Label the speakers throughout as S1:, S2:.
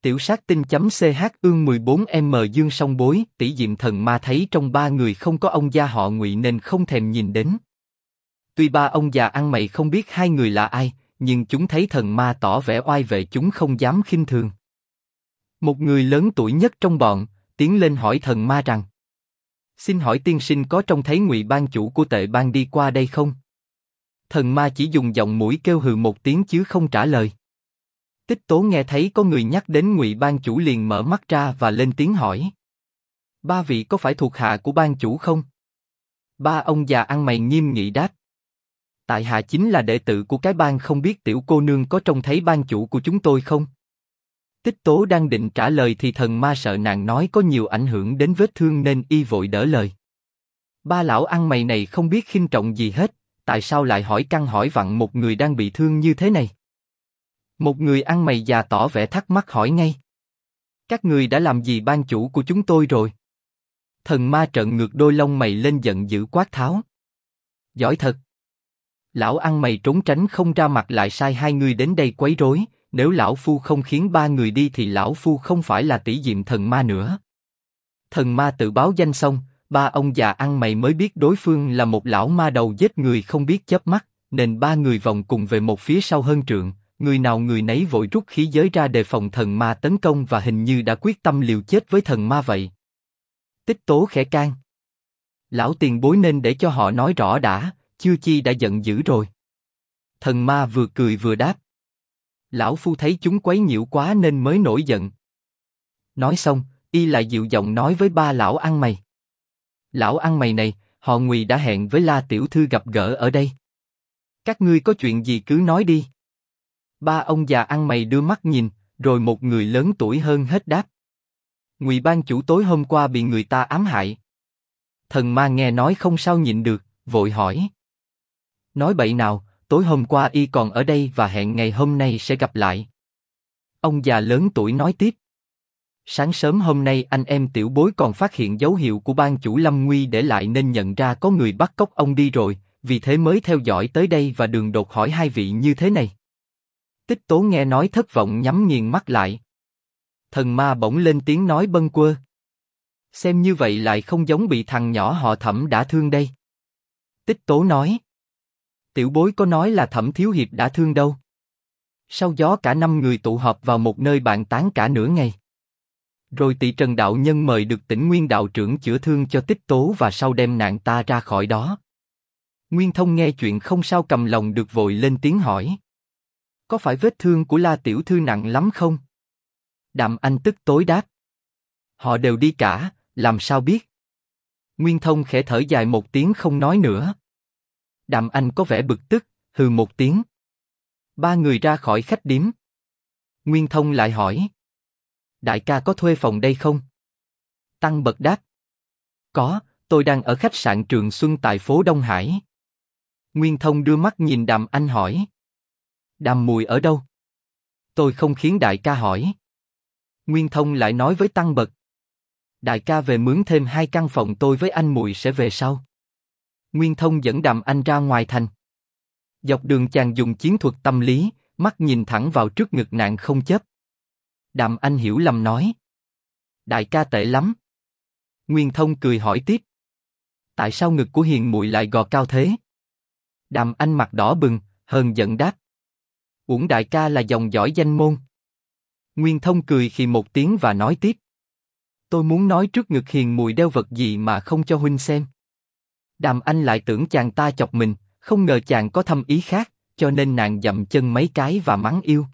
S1: Tiểu sát tinh.ch ương 14m dương song bối. Tỷ Diệm Thần Ma thấy trong ba người không có ông gia họ Ngụy nên không thèm nhìn đến. Tuy ba ông già ăn mày không biết hai người là ai, nhưng chúng thấy thần ma tỏ vẻ oai vệ chúng không dám khinh thường. Một người lớn tuổi nhất trong bọn tiến lên hỏi thần ma rằng: xin hỏi tiên sinh có trông thấy Ngụy ban chủ của Tệ Bang đi qua đây không? Thần ma chỉ dùng giọng mũi kêu hừ một tiếng chứ không trả lời. Tích Tố nghe thấy có người nhắc đến Ngụy ban chủ liền mở mắt ra và lên tiếng hỏi: ba vị có phải thuộc hạ của ban chủ không? Ba ông già ăn mày nghiêm nghị đáp: tại hạ chính là đệ tử của cái bang, không biết tiểu cô nương có trông thấy ban chủ của chúng tôi không? Tích Tố đang định trả lời thì thần ma sợ nàng nói có nhiều ảnh hưởng đến vết thương nên y vội đỡ lời. Ba lão ăn mày này không biết khinh trọng gì hết, tại sao lại hỏi căn hỏi vặn một người đang bị thương như thế này? Một người ăn mày già tỏ vẻ thắc mắc hỏi ngay: các người đã làm gì ban chủ của chúng tôi rồi? Thần ma trợn ngược đôi lông mày lên giận dữ quát tháo: giỏi thật! Lão ăn mày trốn tránh không ra mặt lại sai hai người đến đây quấy rối, nếu lão phu không khiến ba người đi thì lão phu không phải là Tỷ Diệm Thần Ma nữa. Thần ma tự báo danh xong, ba ông già ăn mày mới biết đối phương là một lão ma đầu giết người không biết chớp mắt, nên ba người vòng cùng về một phía sau hơn trượng, người nào người nấy vội rút khí giới ra đề phòng thần ma tấn công và hình như đã quyết tâm liều chết với thần ma vậy. Tích Tố khẽ can: lão tiền bối nên để cho họ nói rõ đã, chưa chi đã giận dữ rồi. Thần ma vừa cười vừa đáp: lão phu thấy chúng quấy nhiễu quá nên mới nổi giận. Nói xong, y lại dịu giọng nói với ba lão ăn mày: lão ăn mày này, họ Ngụy đã hẹn với La tiểu thư gặp gỡ ở đây. Các ngươi có chuyện gì cứ nói đi. Ba ông già ăn mày đưa mắt nhìn, rồi một người lớn tuổi hơn hết đáp: Ngụy ban chủ tối hôm qua bị người ta ám hại. Thần ma nghe nói không sao nhịn được, vội hỏi: nói bậy nào, tối hôm qua y còn ở đây và hẹn ngày hôm nay sẽ gặp lại. Ông già lớn tuổi nói tiếp: sáng sớm hôm nay anh em tiểu bối còn phát hiện dấu hiệu của ban chủ lâm nguy để lại nên nhận ra có người bắt cóc ông đi rồi, vì thế mới theo dõi tới đây và đường đột hỏi hai vị như thế này. Tích Tố nghe nói thất vọng nhắm nghiền mắt lại. Thần ma bỗng lên tiếng nói bâng quơ: xem như vậy lại không giống bị thằng nhỏ họ Thẩm đã thương đây. Tích Tố nói: tiểu bối có nói là Thẩm thiếu hiệp đã thương đâu. Sau gió cả năm người tụ họp vào một nơi bàn tán cả nửa ngày. Rồi Tỳ Trần đạo nhân mời được Tỉnh Nguyên đạo trưởng chữa thương cho Tích Tố và sau đem nàng ta ra khỏi đó. Nguyên Thông nghe chuyện không sao cầm lòng được vội lên tiếng hỏi: có phải vết thương của La tiểu thư nặng lắm không? Đàm Anh tức tối đáp: họ đều đi cả, làm sao biết? Nguyên Thông khẽ thở dài một tiếng không nói nữa. Đàm Anh có vẻ bực tức, hừ một tiếng. Ba người ra khỏi khách điếm. Nguyên Thông lại hỏi: đại ca có thuê phòng đây không? Tăng Bật đáp: có, tôi đang ở khách sạn Trường Xuân tại phố Đông Hải. Nguyên Thông đưa mắt nhìn Đàm Anh hỏi: Đàm mùi ở đâu? Tôi không khiến đại ca hỏi. Nguyên Thông lại nói với Tăng Bật: đại ca về mướn thêm 2 căn phòng, tôi với anh mùi sẽ về sau. Nguyên Thông dẫn Đàm Anh ra ngoài thành. Dọc đường chàng dùng chiến thuật tâm lý, mắt nhìn thẳng vào trước ngực nàng không chớp. Đàm Anh hiểu lầm nói: đại ca tệ lắm. Nguyên Thông cười hỏi tiếp: tại sao ngực của hiền muội lại gò cao thế? Đàm Anh mặt đỏ bừng, hờn giận đáp: uổng đại ca là dòng dõi danh môn. Nguyên Thông cười khì một tiếng và nói tiếp: tôi muốn nói trước ngực hiền muội đeo vật gì mà không cho huynh xem. Đàm Anh lại tưởng chàng ta chọc mình, không ngờ chàng có thâm ý khác, cho nên nàng dậm chân mấy cái và mắng yêu.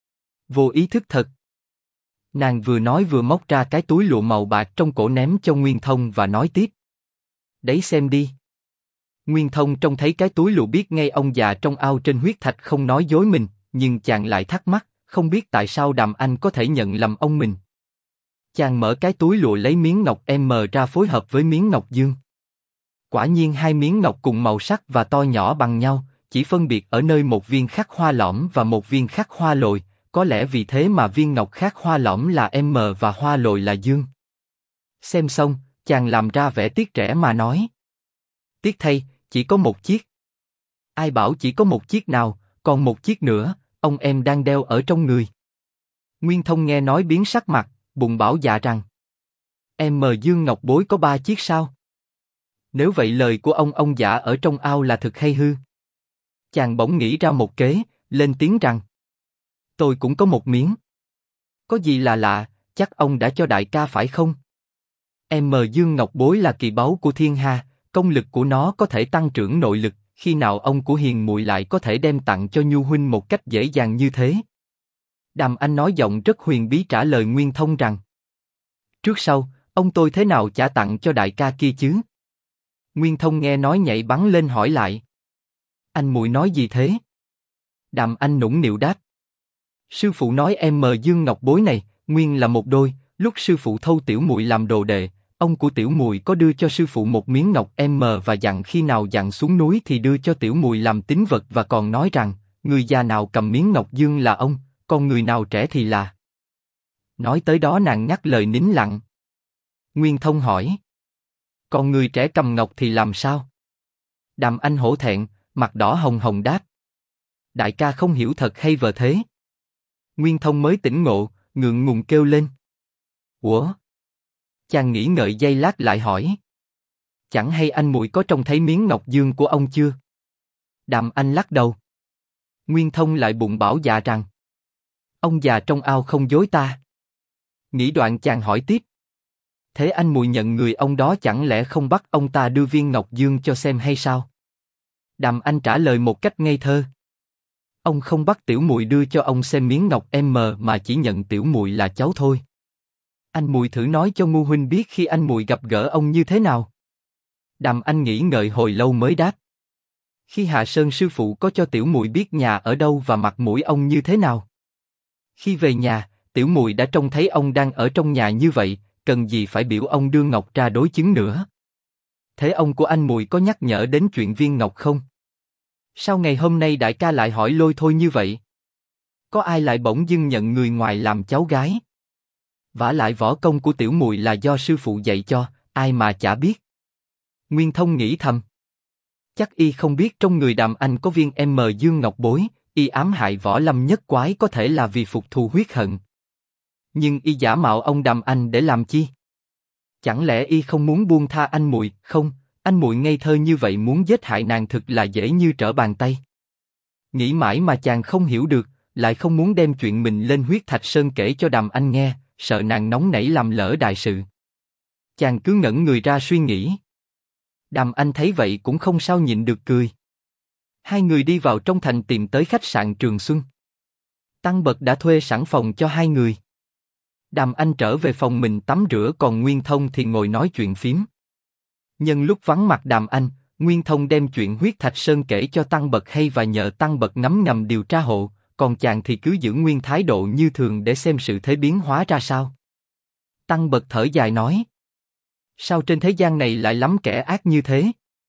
S1: Vô ý thức thật. Nàng vừa nói vừa móc ra cái túi lụa màu bạc trong cổ ném cho Nguyên Thông và nói tiếp: đấy xem đi. Nguyên Thông trông thấy cái túi lụa biết ngay ông già trong ao trên huyết thạch không nói dối mình, nhưng chàng lại thắc mắc, không biết tại sao Đàm Anh có thể nhận lầm ông mình. Chàng mở cái túi lụa lấy miếng ngọc M ra phối hợp với miếng ngọc dương. Quả nhiên 2 miếng ngọc cùng màu sắc và to nhỏ bằng nhau, chỉ phân biệt ở nơi một viên khắc hoa lõm và một viên khắc hoa lồi, có lẽ vì thế mà viên ngọc khắc hoa lõm là M và hoa lồi là dương. Xem xong, chàng làm ra vẻ tiếc rẻ mà nói: tiếc thay, chỉ có một chiếc. Ai bảo chỉ có một chiếc nào, còn một chiếc nữa, ông em đang đeo ở trong người. Nguyên Thông nghe nói biến sắc mặt, bụng bảo dạ rằng: Em mờ dương ngọc bối có 3 chiếc sao? Nếu vậy lời của ông già ở trong ao là thực hay hư? Chàng bỗng nghĩ ra một kế, lên tiếng rằng: Tôi cũng có một miếng. Có gì là lạ, chắc ông đã cho đại ca phải không? Em mờ dương ngọc bối là kỳ báu của thiên hà, công lực của nó có thể tăng trưởng nội lực, khi nào ông của hiền muội lại có thể đem tặng cho Nhu huynh một cách dễ dàng như thế? Đàm Anh nói giọng rất huyền bí trả lời Nguyên Thông rằng: Trước sau, ông tôi thế nào trả tặng cho đại ca kia chứ? Nguyên Thông nghe nói nhảy bắn lên hỏi lại: Anh muội nói gì thế? Đàm Anh nũng nịu đáp: Sư phụ nói em mờ dương ngọc bối này, nguyên là một đôi, lúc sư phụ thâu tiểu muội làm đồ đệ, ông của tiểu muội có đưa cho sư phụ một miếng ngọc em mờ và dặn khi nào dặn xuống núi thì đưa cho tiểu muội làm tín vật và còn nói rằng, người già nào cầm miếng ngọc dương là ông, còn người nào trẻ thì là. Nói tới đó nàng ngắt lời nín lặng. Nguyên Thông hỏi: Còn người trẻ cầm ngọc thì làm sao? Đàm Anh hổ thẹn, mặt đỏ hồng hồng đáp: Đại ca không hiểu thật hay vờ thế? Nguyên Thông mới tỉnh ngộ, ngượng ngùng kêu lên: Ủa? Chàng nghĩ ngợi giây lát lại hỏi: Chẳng hay anh muội có trông thấy miếng ngọc dương của ông chưa? Đàm Anh lắc đầu. Nguyên Thông lại bụng bảo dạ rằng: Ông già trong ao không dối ta. Nghĩ đoạn chàng hỏi tiếp: Thế anh muội nhận người ông đó chẳng lẽ không bắt ông ta đưa viên ngọc dương cho xem hay sao? Đàm Anh trả lời một cách ngây thơ: Ông không bắt tiểu muội đưa cho ông xem miếng ngọc em mờ mà chỉ nhận tiểu muội là cháu thôi. Anh muội thử nói cho Ngu huynh biết khi anh muội gặp gỡ ông như thế nào. Đàm Anh nghĩ ngợi hồi lâu mới đáp: Khi Hạ Sơn sư phụ có cho tiểu muội biết nhà ở đâu và mặt mũi ông như thế nào. Khi về nhà, tiểu muội đã trông thấy ông đang ở trong nhà như vậy, cần gì phải biểu ông đưa ngọc ra đối chứng nữa. Thế ông của anh muội có nhắc nhở đến chuyện viên ngọc không? Sao ngày hôm nay đại ca lại hỏi lôi thôi như vậy? Có ai lại bỗng dưng nhận người ngoài làm cháu gái? Vả lại võ công của tiểu muội là do sư phụ dạy cho, ai mà chả biết. Nguyên Thông nghĩ thầm: Chắc y không biết trong người Đàm Anh có viên M dương ngọc bối, y ám hại Võ Lâm Nhất Quái có thể là vì phục thù huyết hận. Nhưng y giả mạo ông Đàm Anh để làm chi? Chẳng lẽ y không muốn buông tha anh muội? Không, anh muội ngây thơ như vậy muốn giết hại nàng thực là dễ như trở bàn tay. Nghĩ mãi mà chàng không hiểu được, lại không muốn đem chuyện mình lên Huyết Thạch Sơn kể cho Đàm Anh nghe, sợ nàng nóng nảy làm lỡ đại sự. Chàng cứ ngẩn người ra suy nghĩ. Đàm Anh thấy vậy cũng không sao nhịn được cười. Hai người đi vào trong thành tìm tới khách sạn Trường Xuân. Tăng Bật đã thuê sẵn phòng cho hai người. Đàm Anh trở về phòng mình tắm rửa, còn Nguyên Thông thì ngồi nói chuyện phím. Nhân lúc vắng mặt Đàm Anh, Nguyên Thông đem chuyện Huyết Thạch Sơn kể cho Tăng Bật hay và nhờ Tăng Bật ngấm ngầm điều tra hộ, còn chàng thì cứ giữ nguyên thái độ như thường để xem sự thế biến hóa ra sao. Tăng Bật thở dài nói: Sao trên thế gian này lại lắm kẻ ác như thế?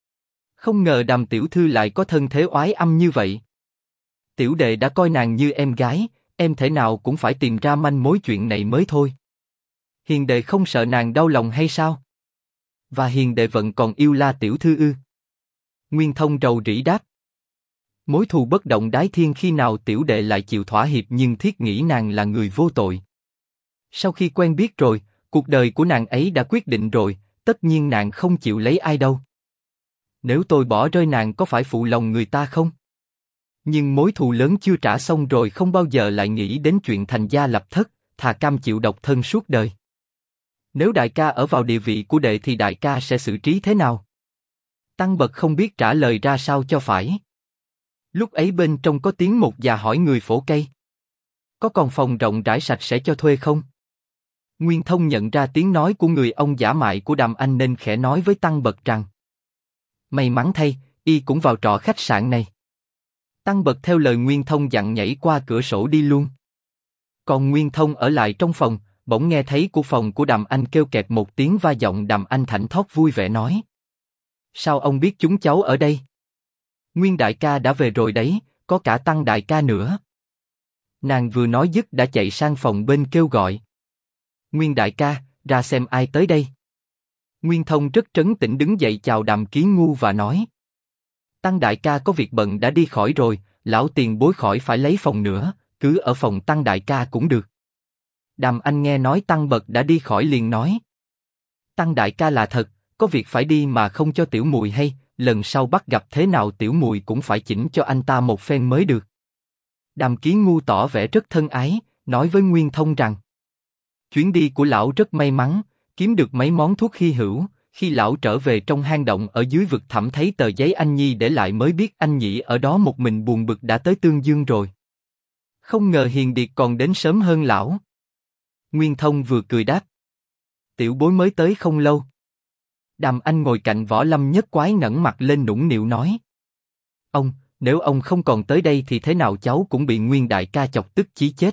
S1: Không ngờ Đàm tiểu thư lại có thân thế oái âm như vậy. Tiểu đệ đã coi nàng như em gái, em thể nào cũng phải tìm ra manh mối chuyện này mới thôi. Hiền đệ không sợ nàng đau lòng hay sao? Và hiền đệ vẫn còn yêu La tiểu thư ư? Nguyên Thông rầu rĩ đáp: Mối thù bất động đái thiên, khi nào tiểu đệ lại chịu thỏa hiệp, nhưng thiết nghĩ nàng là người vô tội. Sau khi quen biết rồi, cuộc đời của nàng ấy đã quyết định rồi, tất nhiên nàng không chịu lấy ai đâu. Nếu tôi bỏ rơi nàng có phải phụ lòng người ta không? Nhưng mối thù lớn chưa trả xong rồi, không bao giờ lại nghĩ đến chuyện thành gia lập thất, thà cam chịu độc thân suốt đời. Nếu đại ca ở vào địa vị của đệ thì đại ca sẽ xử trí thế nào? Tăng Bật không biết trả lời ra sao cho phải. Lúc ấy bên trong có tiếng một già hỏi người phổ cây: Có còn phòng rộng rãi sạch sẽ cho thuê không? Nguyên Thông nhận ra tiếng nói của người ông giả mại của Đàm Anh nên khẽ nói với Tăng Bật rằng: May mắn thay, y cũng vào trọ khách sạn này. Tăng Bật theo lời Nguyên Thông dặn nhảy qua cửa sổ đi luôn. Còn Nguyên Thông ở lại trong phòng, bỗng nghe thấy của phòng của Đàm Anh kêu kẹt một tiếng, va giọng Đàm Anh thảnh thót vui vẻ nói: Sao ông biết chúng cháu ở đây? Nguyên đại ca đã về rồi đấy, có cả Tăng đại ca nữa. Nàng vừa nói dứt đã chạy sang phòng bên kêu gọi: Nguyên đại ca, ra xem ai tới đây. Nguyên Thông rất trấn tĩnh đứng dậy chào Đàm Ký Ngu và nói: Tăng đại ca có việc bận đã đi khỏi rồi, lão tiền bối khỏi phải lấy phòng nữa, cứ ở phòng Tăng đại ca cũng được. Đàm Anh nghe nói Tăng Bật đã đi khỏi liền nói. Tăng đại ca là thật, có việc phải đi mà không cho tiểu muội hay, lần sau bắt gặp thế nào tiểu muội cũng phải chỉnh cho anh ta một phen mới được. Đàm Ký Ngu tỏ vẻ rất thân ái, nói với Nguyên Thông rằng chuyến đi của lão rất may mắn, kiếm được mấy món thuốc hy hữu. Khi lão trở về trong hang động ở dưới vực thẳm thấy tờ giấy anh Nhi để lại mới biết anh Nhĩ ở đó một mình buồn bực đã tới Tương Dương rồi. Không ngờ Hiền Điệt còn đến sớm hơn lão. Nguyên Thông vừa cười đáp. Tiểu bối mới tới không lâu. Đàm Anh ngồi cạnh Võ Lâm Nhất Quái ngẩng mặt lên nũng nịu nói. Ông, nếu ông không còn tới đây thì thế nào cháu cũng bị Nguyên đại ca chọc tức chí chết.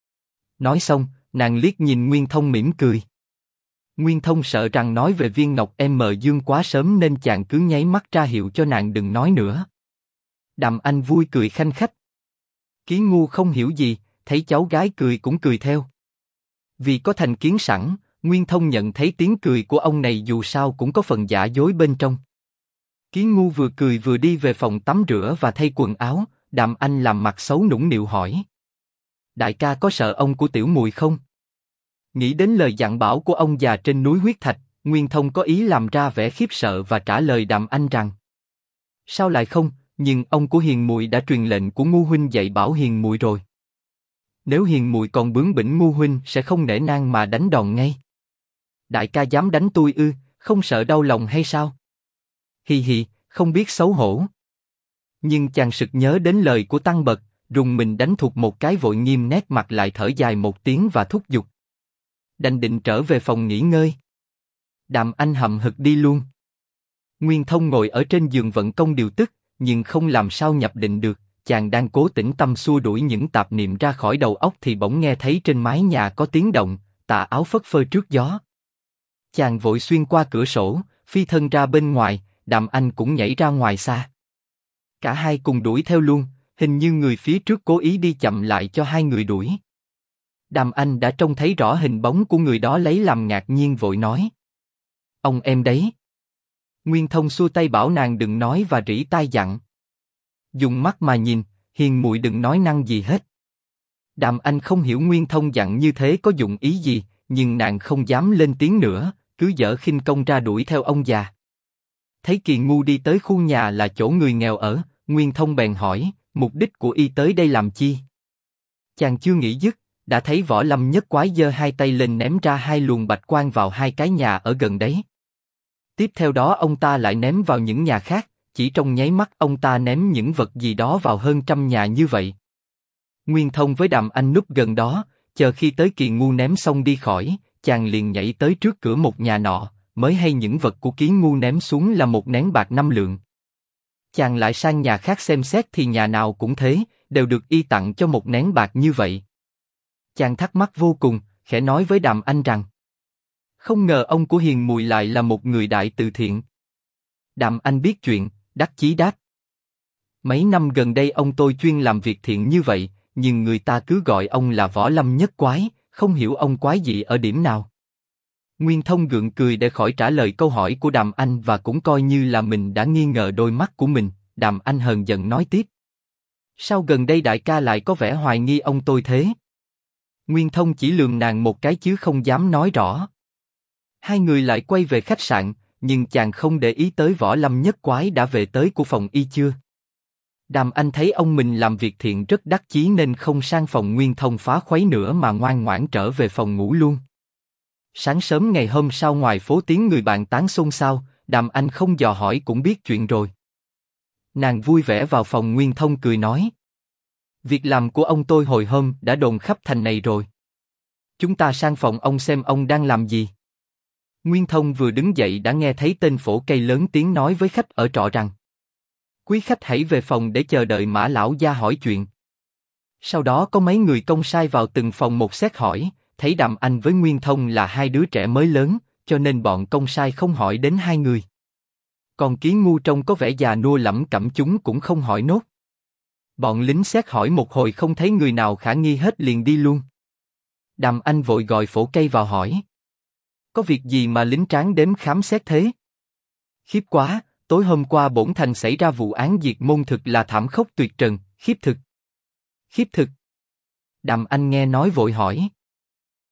S1: Nói xong, nàng liếc nhìn Nguyên Thông mỉm cười. Nguyên Thông sợ rằng nói về viên ngọc M Dương quá sớm nên chàng cứ nháy mắt ra hiệu cho nàng đừng nói nữa. Đàm Anh vui cười khanh khách. Ký Ngu không hiểu gì, thấy cháu gái cười cũng cười theo. Vì có thành kiến sẵn, Nguyên Thông nhận thấy tiếng cười của ông này dù sao cũng có phần giả dối bên trong. Ký Ngu vừa cười vừa đi về phòng tắm rửa và thay quần áo. Đàm Anh làm mặt xấu nũng nịu hỏi. Đại ca có sợ ông của tiểu muội không? Nghĩ đến lời dặn bảo của ông già trên núi huyết thạch, Nguyên Thông có ý làm ra vẻ khiếp sợ và trả lời Đàm Anh rằng. Sao lại không, nhưng ông của Hiền muội đã truyền lệnh của Ngu huynh dạy bảo Hiền muội rồi. Nếu Hiền muội còn bướng bỉnh Ngu huynh sẽ không nể nang mà đánh đòn ngay. Đại ca dám đánh tôi ư, không sợ đau lòng hay sao? Hi hi, không biết xấu hổ. Nhưng chàng sực nhớ đến lời của Tăng Bật, rùng mình đánh thụt một cái vội nghiêm nét mặt lại thở dài một tiếng và thúc giục. Đành định trở về phòng nghỉ ngơi. Đàm Anh hậm hực đi luôn. Nguyên Thông ngồi ở trên giường vận công điều tức, nhưng không làm sao nhập định được. Chàng đang cố tĩnh tâm xua đuổi những tạp niệm ra khỏi đầu óc thì bỗng nghe thấy trên mái nhà có tiếng động, tà áo phất phơ trước gió. Chàng vội xuyên qua cửa sổ, phi thân ra bên ngoài. Đàm Anh cũng nhảy ra ngoài xa. Cả hai cùng đuổi theo luôn, hình như người phía trước cố ý đi chậm lại cho hai người đuổi. Đàm Anh đã trông thấy rõ hình bóng của người đó lấy làm ngạc nhiên vội nói. Ông em đấy. Nguyên Thông xua tay bảo nàng đừng nói và rỉ tai dặn. Dùng mắt mà nhìn, Hiền muội đừng nói năng gì hết. Đàm Anh không hiểu Nguyên Thông dặn như thế có dụng ý gì, nhưng nàng không dám lên tiếng nữa, cứ dở khinh công ra đuổi theo ông già. Thấy Kỳ Ngu đi tới khu nhà là chỗ người nghèo ở, Nguyên Thông bèn hỏi, mục đích của y tới đây làm chi? Chàng chưa nghĩ dứt, đã thấy Võ Lâm Nhất Quái giơ hai tay lên ném ra hai luồng bạch quang vào hai cái nhà ở gần đấy. Tiếp theo đó ông ta lại ném vào những nhà khác, chỉ trong nháy mắt ông ta ném những vật gì đó vào hơn 100 nhà như vậy. Nguyên Thông với Đàm Anh núp gần đó, chờ khi tới Kỳ Ngu ném xong đi khỏi, chàng liền nhảy tới trước cửa một nhà nọ, mới hay những vật của Ký Ngu ném xuống là một nén bạc 5 lượng. Chàng lại sang nhà khác xem xét thì nhà nào cũng thế, đều được y tặng cho một nén bạc như vậy. Chàng thắc mắc vô cùng, khẽ nói với Đàm Anh rằng, không ngờ ông của Hiền muội lại là một người đại từ thiện. Đàm Anh biết chuyện, đắc chí đáp. Mấy năm gần đây ông tôi chuyên làm việc thiện như vậy, nhưng người ta cứ gọi ông là Võ Lâm Nhất Quái, không hiểu ông quái dị ở điểm nào. Nguyên Thông gượng cười để khỏi trả lời câu hỏi của Đàm Anh và cũng coi như là mình đã nghi ngờ đôi mắt của mình. Đàm Anh hờn giận nói tiếp. Sao gần đây đại ca lại có vẻ hoài nghi ông tôi thế? Nguyên Thông chỉ lườm nàng một cái chứ không dám nói rõ. Hai người lại quay về khách sạn, nhưng chàng không để ý tới Võ Lâm Nhất Quái đã về tới của phòng y chưa. Đàm Anh thấy ông mình làm việc thiện rất đắc chí nên không sang phòng Nguyên Thông phá khuấy nữa mà ngoan ngoãn trở về phòng ngủ luôn. Sáng sớm ngày hôm sau ngoài phố tiếng người bàn tán xôn xao, Đàm Anh không dò hỏi cũng biết chuyện rồi. Nàng vui vẻ vào phòng Nguyên Thông cười nói. Việc làm của ông tôi hồi hôm đã đồn khắp thành này rồi. Chúng ta sang phòng ông xem ông đang làm gì. Nguyên Thông vừa đứng dậy đã nghe thấy tên phổ cây lớn tiếng nói với khách ở trọ rằng. Quý khách hãy về phòng để chờ đợi Mã lão gia hỏi chuyện. Sau đó có mấy người công sai vào từng phòng một xét hỏi, thấy Đàm Anh với Nguyên Thông là hai đứa trẻ mới lớn, cho nên bọn công sai không hỏi đến hai người. Còn Ký Ngu trông có vẻ già nua lẩm cẩm chúng cũng không hỏi nốt. Bọn lính xét hỏi một hồi không thấy người nào khả nghi hết liền đi luôn. Đàm Anh vội gọi phổ cây vào hỏi. Có việc gì mà lính tráng đếm khám xét thế? Khiếp quá, tối hôm qua bổn thành xảy ra vụ án diệt môn thực là thảm khốc tuyệt trần, khiếp thực. Khiếp thực. Đàm Anh nghe nói vội hỏi.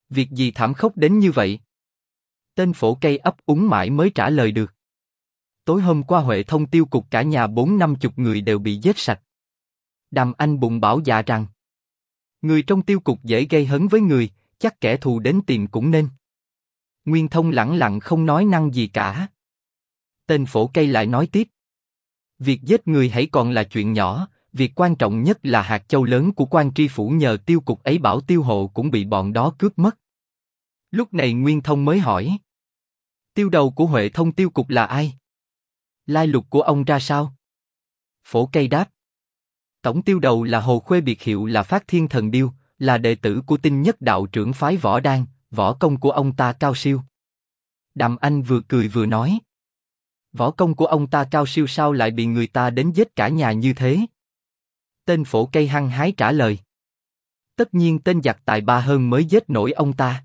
S1: Việc gì thảm khốc đến như vậy? Tên phổ cây ấp úng mãi mới trả lời được. Tối hôm qua Huệ Thông tiêu cục cả nhà 40-50 người đều bị giết sạch. Đàm Anh bụng bảo dạ rằng, người trong tiêu cục dễ gây hấn với người, chắc kẻ thù đến tìm cũng nên. Nguyên Thông lẳng lặng không nói năng gì cả. Tên phổ cây lại nói tiếp. Việc giết người hãy còn là chuyện nhỏ, việc quan trọng nhất là hạt châu lớn của quan tri phủ nhờ tiêu cục ấy bảo tiêu hộ cũng bị bọn đó cướp mất. Lúc này Nguyên Thông mới hỏi. Tiêu đầu của Huệ Thông tiêu cục là ai? Lai lục của ông ra sao? Phổ cây đáp. Tổng tiêu đầu là Hồ Khuê, biệt hiệu là Phát Thiên Thần Điêu, là đệ tử của Tinh Nhất đạo trưởng phái Võ Đan, võ công của ông ta cao siêu. Đàm Anh vừa cười vừa nói. Võ công của ông ta cao siêu sao lại bị người ta đến giết cả nhà như thế? Tên phổ cây hăng hái trả lời. Tất nhiên tên giặc tài ba hơn mới giết nổi ông ta.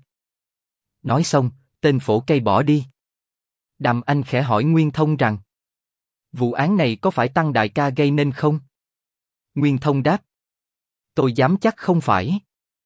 S1: Nói xong, tên phổ cây bỏ đi. Đàm Anh khẽ hỏi Nguyên Thông rằng, vụ án này có phải Tăng đại ca gây nên không? Nguyên Thông đáp. Tôi dám chắc không phải.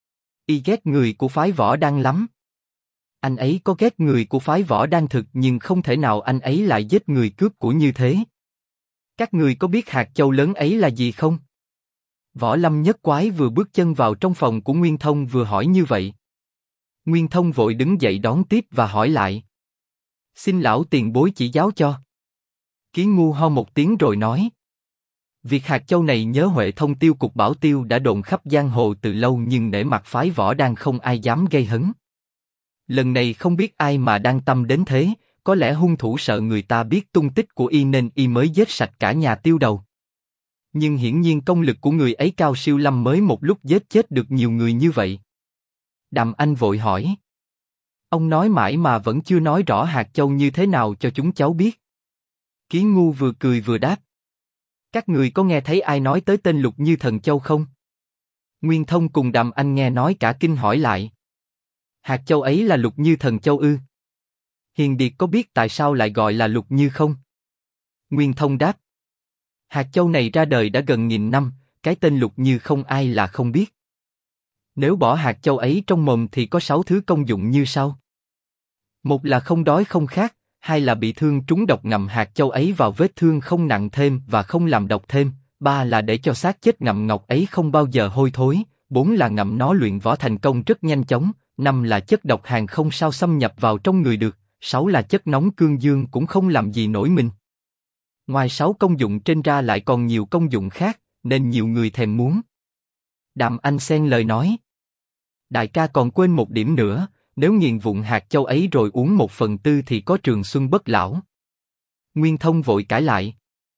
S1: Y ghét người của phái Võ Đan lắm. Anh ấy có ghét người của phái Võ Đan thực, nhưng không thể nào anh ấy lại giết người cướp của như thế. Các người có biết hạt châu lớn ấy là gì không? Võ Lâm Nhất Quái vừa bước chân vào trong phòng của Nguyên Thông vừa hỏi như vậy. Nguyên Thông vội đứng dậy đón tiếp và hỏi lại. Xin lão tiền bối chỉ giáo cho. Kiến Ngu ho một tiếng rồi nói. Việc hạt châu này nhớ Huệ Thông tiêu cục bảo tiêu đã đồn khắp giang hồ từ lâu, nhưng nể mặt phái Võ Đan không ai dám gây hấn. Lần này không biết ai mà đang tâm đến thế, có lẽ hung thủ sợ người ta biết tung tích của y nên y mới giết sạch cả nhà tiêu đầu. Nhưng hiển nhiên công lực của người ấy cao siêu lắm mới một lúc giết chết được nhiều người như vậy. Đàm Anh vội hỏi. Ông nói mãi mà vẫn chưa nói rõ hạt châu như thế nào cho chúng cháu biết. Kiến Ngu vừa cười vừa đáp. Các người có nghe thấy ai nói tới tên Lục Như Thần Châu không? Nguyên Thông cùng Đàm Anh nghe nói cả kinh hỏi lại. Hạt châu ấy là Lục Như Thần Châu ư? Hiền Điệt có biết tại sao lại gọi là Lục Như không? Nguyên Thông đáp. Hạt châu này ra đời đã gần 1000 năm, cái tên Lục Như không ai là không biết. Nếu bỏ hạt châu ấy trong mồm thì có 6 thứ công dụng như sau. Một là không đói không khát, hai là bị thương trúng độc ngậm hạt châu ấy vào vết thương không nặng thêm và không làm độc thêm, ba là để cho xác chết ngậm ngọc ấy không bao giờ hôi thối, bốn là ngậm nó luyện võ thành công rất nhanh chóng, năm là chất độc hàn không sao xâm nhập vào trong người được, sáu là chất nóng cương dương cũng không làm gì nổi mình. Ngoài 6 công dụng trên ra lại còn nhiều công dụng khác, nên nhiều người thèm muốn. Đàm Anh xen lời nói. Đại ca còn quên một điểm nữa, nếu nghiền vụn hạt châu ấy rồi uống 1/4 thì có trường xuân bất lão. Nguyên Thông vội cãi lại.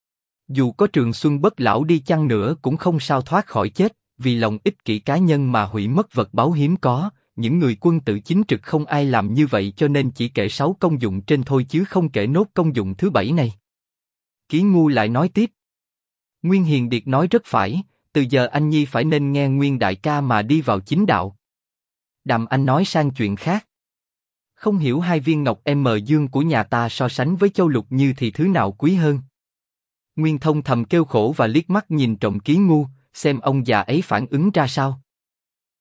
S1: Dù có trường xuân bất lão đi chăng nữa cũng không sao thoát khỏi chết, vì lòng ích kỷ cá nhân mà hủy mất vật báu hiếm có, những người quân tử chính trực không ai làm như vậy cho nên chỉ kể 6 công dụng trên thôi chứ không kể nốt công dụng thứ 7 này. Kiến Ngu lại nói tiếp. Nguyên Hiền Điệt nói rất phải, từ giờ anh Nhi phải nên nghe Nguyên đại ca mà đi vào chính đạo. Đàm Anh nói sang chuyện khác. Không hiểu 2 viên ngọc dương của nhà ta so sánh với châu Lục Như thì thứ nào quý hơn? Nguyên Thông thầm kêu khổ và liếc mắt nhìn Trọng Kiến Ngu, xem ông già ấy phản ứng ra sao.